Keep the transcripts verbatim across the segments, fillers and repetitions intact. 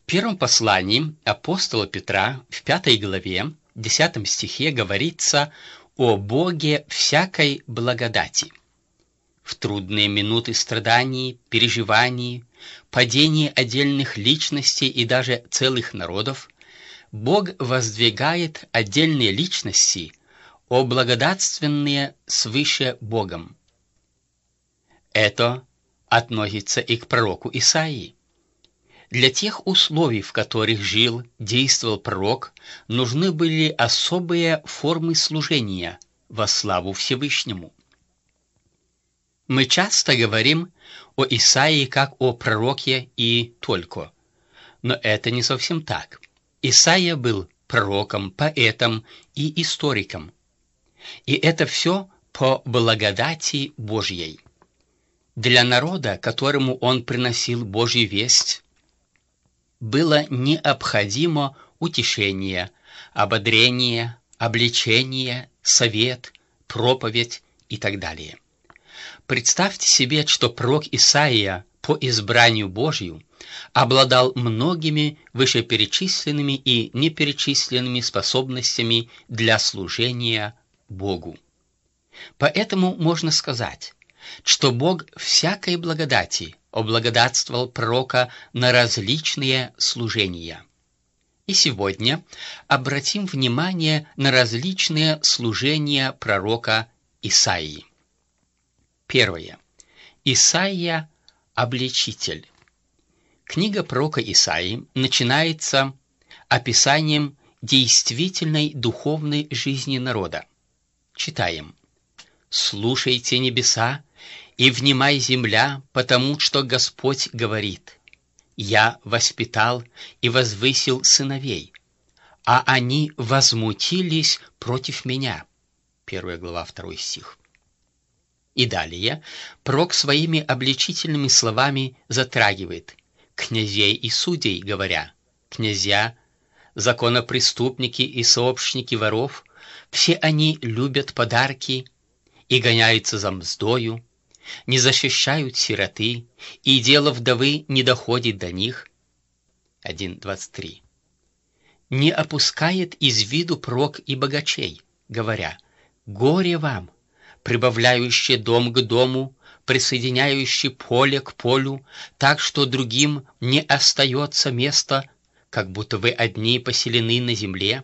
первом послании апостола Петра в пятой главе, десятом стихе говорится о Боге всякой благодати. В трудные минуты страданий, переживаний, падений отдельных личностей и даже целых народов Бог воздвигает отдельные личности, облагодатственные свыше Богом. Это относится и к пророку Исаии. Для тех условий, в которых жил, действовал пророк, нужны были особые формы служения во славу Всевышнему. Мы часто говорим о Исаии как о пророке и только, но это не совсем так. Исаия был пророком, поэтом и историком. И это все по благодати Божьей. Для народа, которому он приносил Божью весть, было необходимо утешение, ободрение, обличение, совет, проповедь и так далее. Представьте себе, что пророк Исаия по избранию Божию обладал многими вышеперечисленными и неперечисленными способностями для служения Богу. Поэтому можно сказать, что Бог всякой благодати облагодатствовал пророка на различные служения. И сегодня обратим внимание на различные служения пророка Исаии. Первое. Исаия – обличитель. Книга пророка Исаии начинается описанием действительной духовной жизни народа. Читаем. «Слушайте, небеса, и внимай, земля, потому что Господь говорит: Я воспитал и возвысил сыновей, а они возмутились против меня». Первая глава, второй стих. И далее пророк своими обличительными словами затрагивает князей и судей, говоря: «Князья, законопреступники и сообщники воров, все они любят подарки и гоняются за мздою, не защищают сироты, и дело вдовы не доходит до них». один двадцать три. Не опускает из виду пророк и богачей, говоря: «Горе вам, прибавляющие дом к дому, присоединяющие поле к полю, так что другим не остается места, как будто вы одни поселены на земле».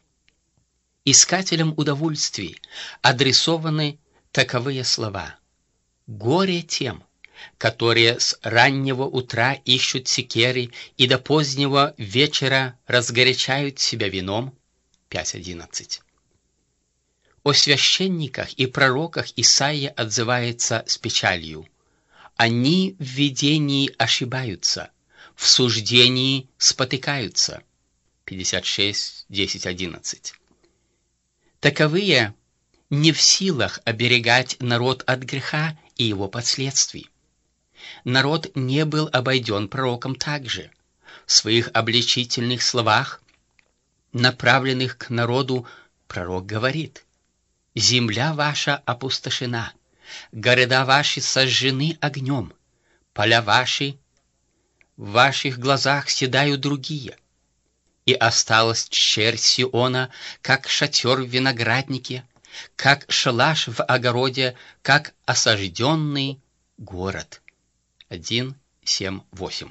Искателям удовольствий адресованы таковые слова: «Горе тем, которые с раннего утра ищут секеры и до позднего вечера разгорячают себя вином». пять одиннадцать. О священниках и пророках Исаия отзывается с печалью: «Они в видении ошибаются, в суждении спотыкаются». пятьдесят шесть десять одиннадцать. Таковые не в силах оберегать народ от греха и его последствий. Народ не был обойден пророком также. В своих обличительных словах, направленных к народу, пророк говорит: «Земля ваша опустошена, города ваши сожжены огнем, поля ваши, в ваших глазах седают другие, и осталась черь Сиона, как шатер в винограднике, как шалаш в огороде, как осажденный город». один семь восемь.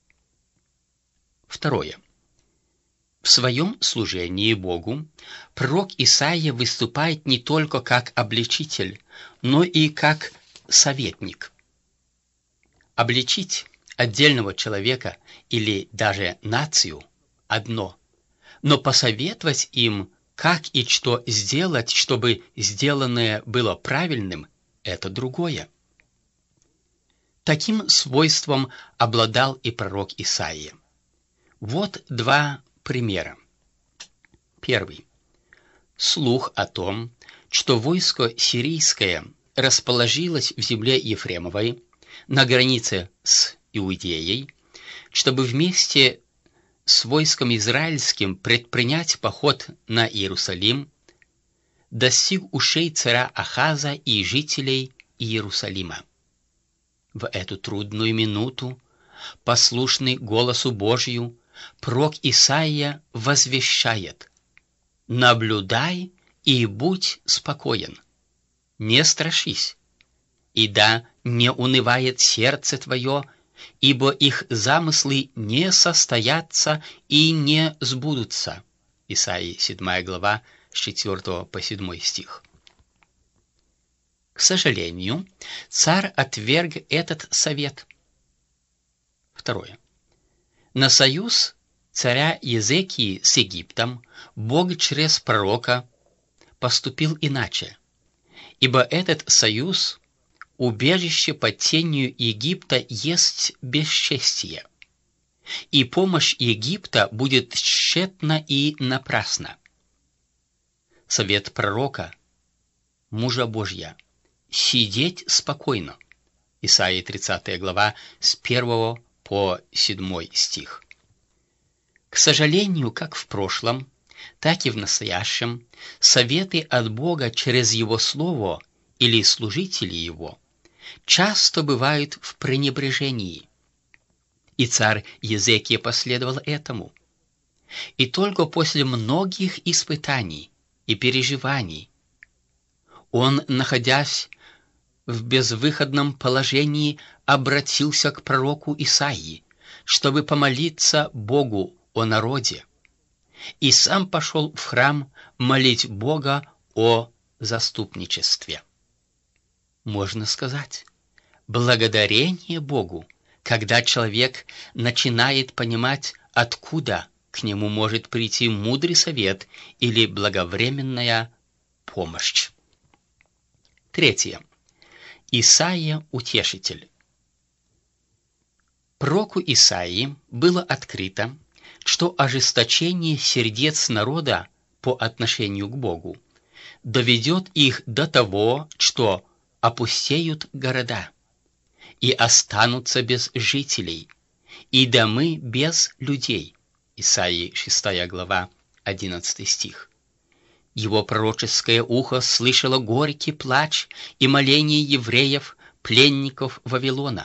Второе. В своем служении Богу пророк Исаия выступает не только как обличитель, но и как советник. Обличить отдельного человека или даже нацию – одно, но посоветовать им, как и что сделать, чтобы сделанное было правильным – это другое. Таким свойством обладал и пророк Исаия. Вот два примера. Первый. Слух о том, что войско сирийское расположилось в земле Ефремовой, на границе с Иудеей, чтобы вместе с войском израильским предпринять поход на Иерусалим, достиг ушей царя Ахаза и жителей Иерусалима. В эту трудную минуту, послушный голосу Божию, пророк Исаия возвещает: «Наблюдай и будь спокоен, не страшись, и да не унывает сердце твое, ибо их замыслы не состоятся и не сбудутся». Исаии седьмая глава, с четвёртого по седьмой стих. К сожалению, царь отверг этот совет. Второе. На союз царя Езекии с Египтом Бог через пророка поступил иначе, ибо этот союз, убежище под тенью Египта, есть бесчестие, и помощь Египта будет тщетна и напрасна. Совет пророка, мужа Божья, сидеть спокойно. Исаии тридцатая глава, с первого по седьмой стих. К сожалению, как в прошлом, так и в настоящем, советы от Бога через Его Слово или служители Его часто бывают в пренебрежении. И царь Езекия последовал этому. И только после многих испытаний и переживаний он, находясь в безвыходном положении, обратился к пророку Исаии, чтобы помолиться Богу о народе, и сам пошел в храм молить Бога о заступничестве. Можно сказать, благодарение Богу, когда человек начинает понимать, откуда к нему может прийти мудрый совет или благовременная помощь. Третье. Исаия – утешитель. Пророку Исаии было открыто, что ожесточение сердец народа по отношению к Богу доведет их до того, что опустеют города, и останутся без жителей, и домы без людей. Исаии шестая глава, одиннадцатый стих. Его пророческое ухо слышало горький плач и моление евреев, пленников Вавилона.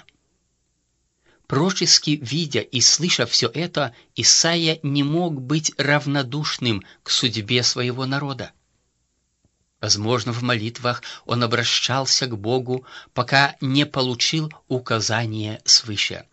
Пророчески видя и слыша все это, Исаия не мог быть равнодушным к судьбе своего народа. Возможно, в молитвах он обращался к Богу, пока не получил указания свыше.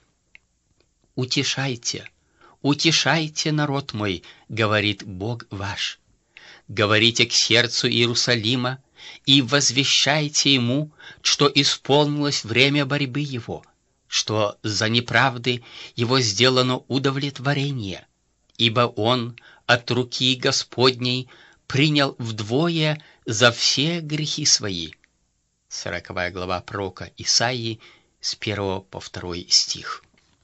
«Утешайте, утешайте, народ мой, — говорит Бог ваш. Говорите к сердцу Иерусалима и возвещайте ему, что исполнилось время борьбы его, что за неправды его сделано удовлетворение, ибо он от руки Господней принял вдвое за все грехи свои». Сороковая глава пророка Исаии, с первого по второй стих.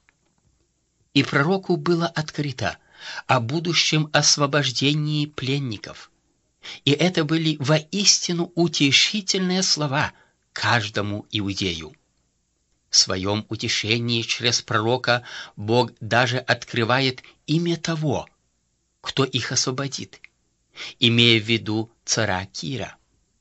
И пророку было открыто о будущем освобождении пленников, и это были воистину утешительные слова каждому иудею. В своем утешении через пророка Бог даже открывает имя того, кто их освободит, имея в виду царя Кира.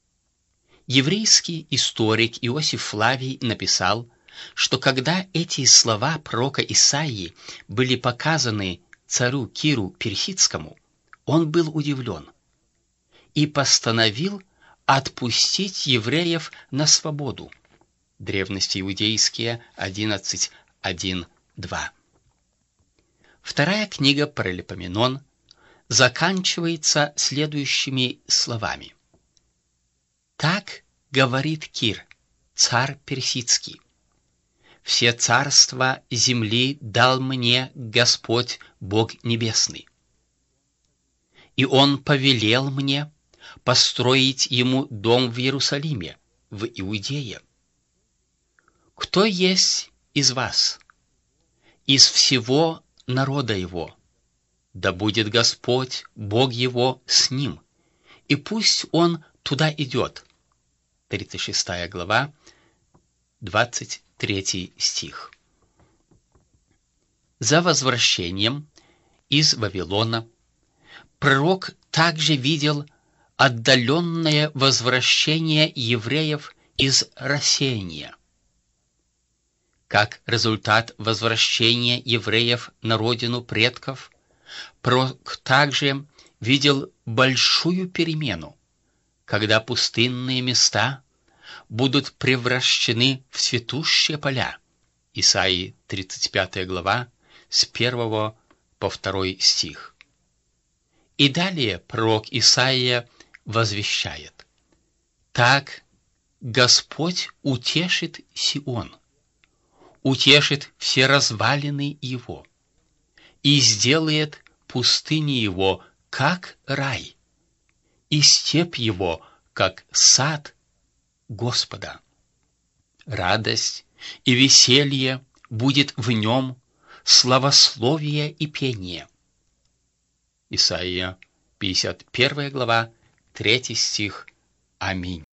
Еврейский историк Иосиф Флавий написал, что когда эти слова пророка Исаии были показаны царю Киру Персидскому, он был удивлен и постановил отпустить евреев на свободу. Древности иудейские одиннадцать, один, два. Вторая книга Паралипоменон заканчивается следующими словами. «Так говорит Кир, царь персидский: все царства земли дал мне Господь Бог Небесный, и Он повелел мне построить Ему дом в Иерусалиме, в Иудее. Кто есть из вас, из всего народа Его? Да будет Господь, Бог Его, с ним, и пусть Он туда идет». тридцать шестая глава, двадцать третий стих. За возвращением из Вавилона пророк также видел отдаленное возвращение евреев из рассеяния. как результат возвращения евреев на родину предков, пророк также видел большую перемену, когда пустынные места будут превращены в цветущие поля. Исаии тридцать пятая глава, с первого по второй стих. И далее пророк Исаия возвещает: «Так Господь утешит Сион, утешит все развалины его, и сделает пустыни его, как рай, и степь его, как сад Господа. Радость и веселье будет в нем, славословие и пение». Исаия пятьдесят первая глава, третий стих. Аминь.